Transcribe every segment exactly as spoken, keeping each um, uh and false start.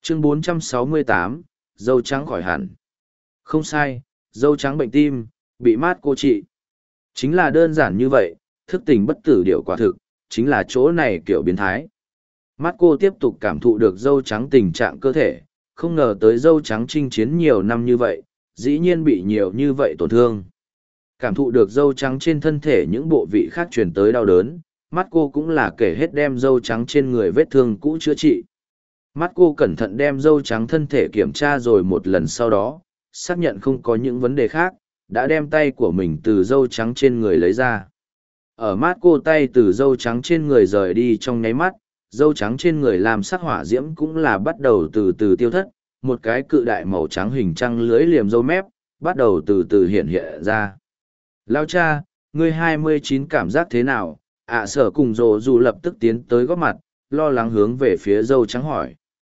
Chương bốn trăm sáu mươi tám, dâu trắng khỏi hẳn. Không sai, dâu trắng bệnh tim, bị mát cô trị. Chính là đơn giản như vậy, thức tỉnh bất tử điệu quả thực, chính là chỗ này kiểu biến thái. Mắt cô tiếp tục cảm thụ được dâu trắng tình trạng cơ thể, không ngờ tới dâu trắng chinh chiến nhiều năm như vậy, dĩ nhiên bị nhiều như vậy tổn thương. Cảm thụ được dâu trắng trên thân thể những bộ vị khác truyền tới đau đớn, mắt cô cũng là kể hết đem dâu trắng trên người vết thương cũ chữa trị. Mắt cô cẩn thận đem dâu trắng thân thể kiểm tra rồi một lần sau đó, xác nhận không có những vấn đề khác, đã đem tay của mình từ dâu trắng trên người lấy ra. Ở mắt cô tay từ dâu trắng trên người rời đi trong nháy mắt, dâu trắng trên người làm sắc hỏa diễm cũng là bắt đầu từ từ tiêu thất, một cái cự đại màu trắng hình trăng lưới liềm dâu mép, bắt đầu từ từ hiện hiện ra. Lao cha, ngươi hai mươi chín cảm giác thế nào? ạ sở cùng rồ dù lập tức tiến tới góp mặt, lo lắng hướng về phía dâu trắng hỏi.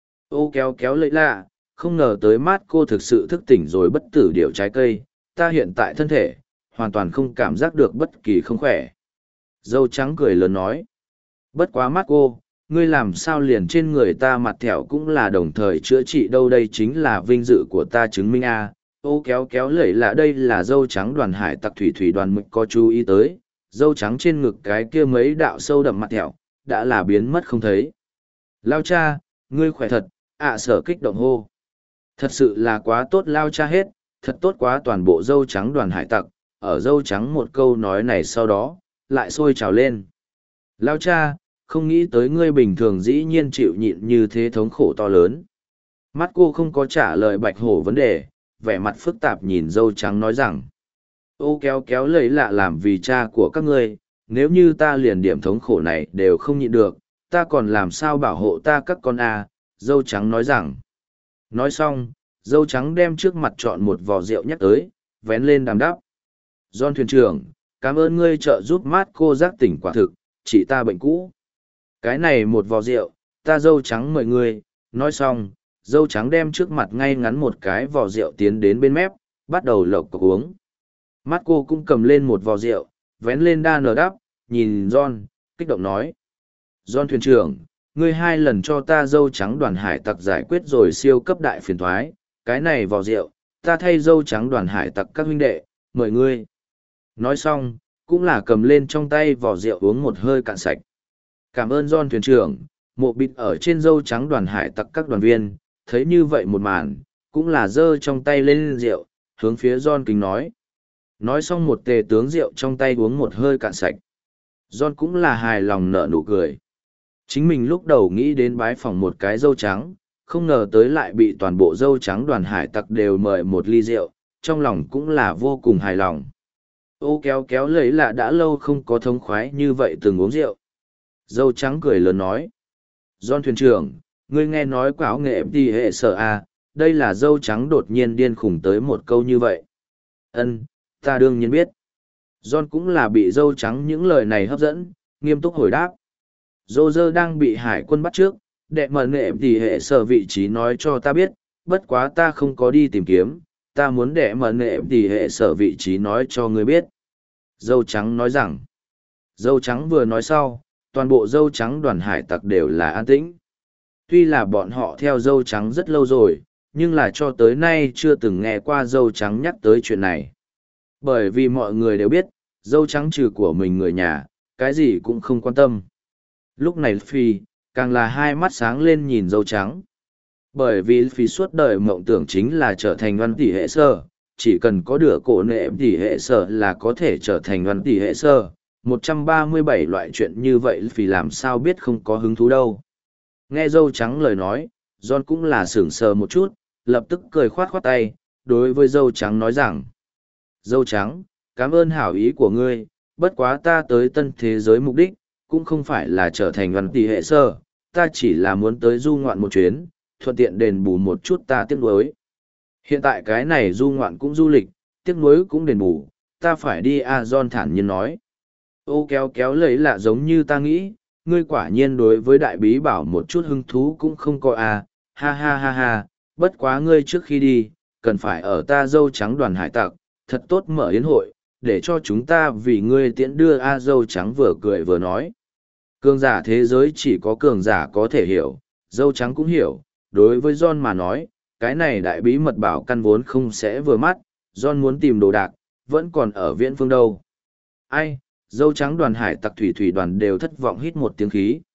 Ô kéo kéo lấy lạ, không ngờ tới mát cô thực sự thức tỉnh rồi bất tử điệu trái cây, ta hiện tại thân thể, hoàn toàn không cảm giác được bất kỳ không khỏe. Dâu trắng cười lớn nói. Bất quá mát cô, ngươi làm sao liền trên người ta mặt thẻo cũng là đồng thời chữa trị đâu, đây chính là vinh dự của ta chứng minh a. Ô kéo kéo lẩy lạ, đây là dâu trắng đoàn hải tặc thủy thủy đoàn mực có chú ý tới, dâu trắng trên ngực cái kia mấy đạo sâu đậm mặt thẻo, đã là biến mất không thấy. Lao cha, ngươi khỏe thật, ạ sở kích động hô. Thật sự là quá tốt lao cha hết, thật tốt quá toàn bộ dâu trắng đoàn hải tặc, ở dâu trắng một câu nói này sau đó, lại sôi trào lên. Lao cha, không nghĩ tới ngươi bình thường dĩ nhiên chịu nhịn như thế thống khổ to lớn. Mắt cô không có trả lời bạch hổ vấn đề, vẻ mặt phức tạp nhìn dâu trắng nói rằng. Ô kéo kéo lấy lạ, làm vì cha của các ngươi, nếu như ta liền điểm thống khổ này đều không nhịn được, ta còn làm sao bảo hộ ta các con à, dâu trắng nói rằng. Nói xong, dâu trắng đem trước mặt chọn một vò rượu nhắc tới, vén lên đàm đắp. John thuyền trưởng, cảm ơn ngươi trợ giúp mát cô giác tỉnh quả thực, chỉ ta bệnh cũ. Cái này một vò rượu, ta dâu trắng mời ngươi. Nói xong, dâu trắng đem trước mặt ngay ngắn một cái vò rượu tiến đến bên mép, bắt đầu lộc cộc uống. Mắt cô cũng cầm lên một vò rượu, vén lên đa nở đắp, nhìn John, kích động nói. John thuyền trưởng, ngươi hai lần cho ta dâu trắng đoàn hải tặc giải quyết rồi siêu cấp đại phiền thoái, cái này vò rượu, ta thay dâu trắng đoàn hải tặc các huynh đệ, mời ngươi. Nói xong, cũng là cầm lên trong tay vò rượu uống một hơi cạn sạch. Cảm ơn John thuyền trưởng, mộ bịt ở trên dâu trắng đoàn hải tặc các đoàn viên, thấy như vậy một màn, cũng là giơ trong tay lên rượu, hướng phía John kính nói. Nói xong một tề tướng rượu trong tay uống một hơi cạn sạch. John cũng là hài lòng nở nụ cười. Chính mình lúc đầu nghĩ đến bái phỏng một cái dâu trắng, không ngờ tới lại bị toàn bộ dâu trắng đoàn hải tặc đều mời một ly rượu, trong lòng cũng là vô cùng hài lòng. Ô kéo kéo lấy lạ đã lâu không có thống khoái như vậy từng uống rượu. Dâu trắng cười lớn nói. John thuyền trưởng, ngươi nghe nói quáo nghệ đi hệ sở à, đây là dâu trắng đột nhiên điên khủng tới một câu như vậy. Ân, ta đương nhiên biết. John cũng là bị dâu trắng những lời này hấp dẫn, nghiêm túc hồi đáp. Dô dơ đang bị hải quân bắt trước, đệ mờ nghệ thì hệ sở vị trí nói cho ta biết, bất quá ta không có đi tìm kiếm, ta muốn đệ mờ nghệ thì hệ sở vị trí nói cho ngươi biết. Dâu trắng nói rằng, dâu trắng vừa nói sau, toàn bộ dâu trắng đoàn hải tặc đều là an tĩnh. Tuy là bọn họ theo dâu trắng rất lâu rồi, nhưng là cho tới nay chưa từng nghe qua dâu trắng nhắc tới chuyện này. Bởi vì mọi người đều biết, dâu trắng trừ của mình người nhà, cái gì cũng không quan tâm. Lúc này Phi, càng là hai mắt sáng lên nhìn dâu trắng. Bởi vì Phi suốt đời mộng tưởng chính là trở thành văn tỷ hệ sơ, chỉ cần có đửa cổ nệ tỷ hệ sơ là có thể trở thành văn tỷ hệ sơ. một trăm ba mươi bảy loại chuyện như vậy Phi làm sao biết không có hứng thú đâu. Nghe dâu trắng lời nói, John cũng là sửng sờ một chút, lập tức cười khoát khoát tay, đối với dâu trắng nói rằng. Dâu trắng, cảm ơn hảo ý của ngươi, bất quá ta tới tân thế giới mục đích, cũng không phải là trở thành văn tỷ hệ sơ, ta chỉ là muốn tới du ngoạn một chuyến, thuận tiện đền bù một chút ta tiếc nuối. Hiện tại cái này du ngoạn cũng du lịch, tiếc nuối cũng đền bù, ta phải đi à, John thản nhiên nói. Ô kéo kéo lấy lạ, giống như ta nghĩ, ngươi quả nhiên đối với đại bí bảo một chút hứng thú cũng không có à, ha ha ha ha, bất quá ngươi trước khi đi, cần phải ở ta dâu trắng đoàn hải tặc, thật tốt mở yến hội, để cho chúng ta vì ngươi tiễn đưa A dâu trắng vừa cười vừa nói. Cường giả thế giới chỉ có cường giả có thể hiểu, dâu trắng cũng hiểu, đối với John mà nói, cái này đại bí mật bảo căn vốn không sẽ vừa mắt, John muốn tìm đồ đạc, vẫn còn ở viễn phương đâu. Ai, dâu trắng đoàn hải tặc thủy thủy đoàn đều thất vọng hít một tiếng khí,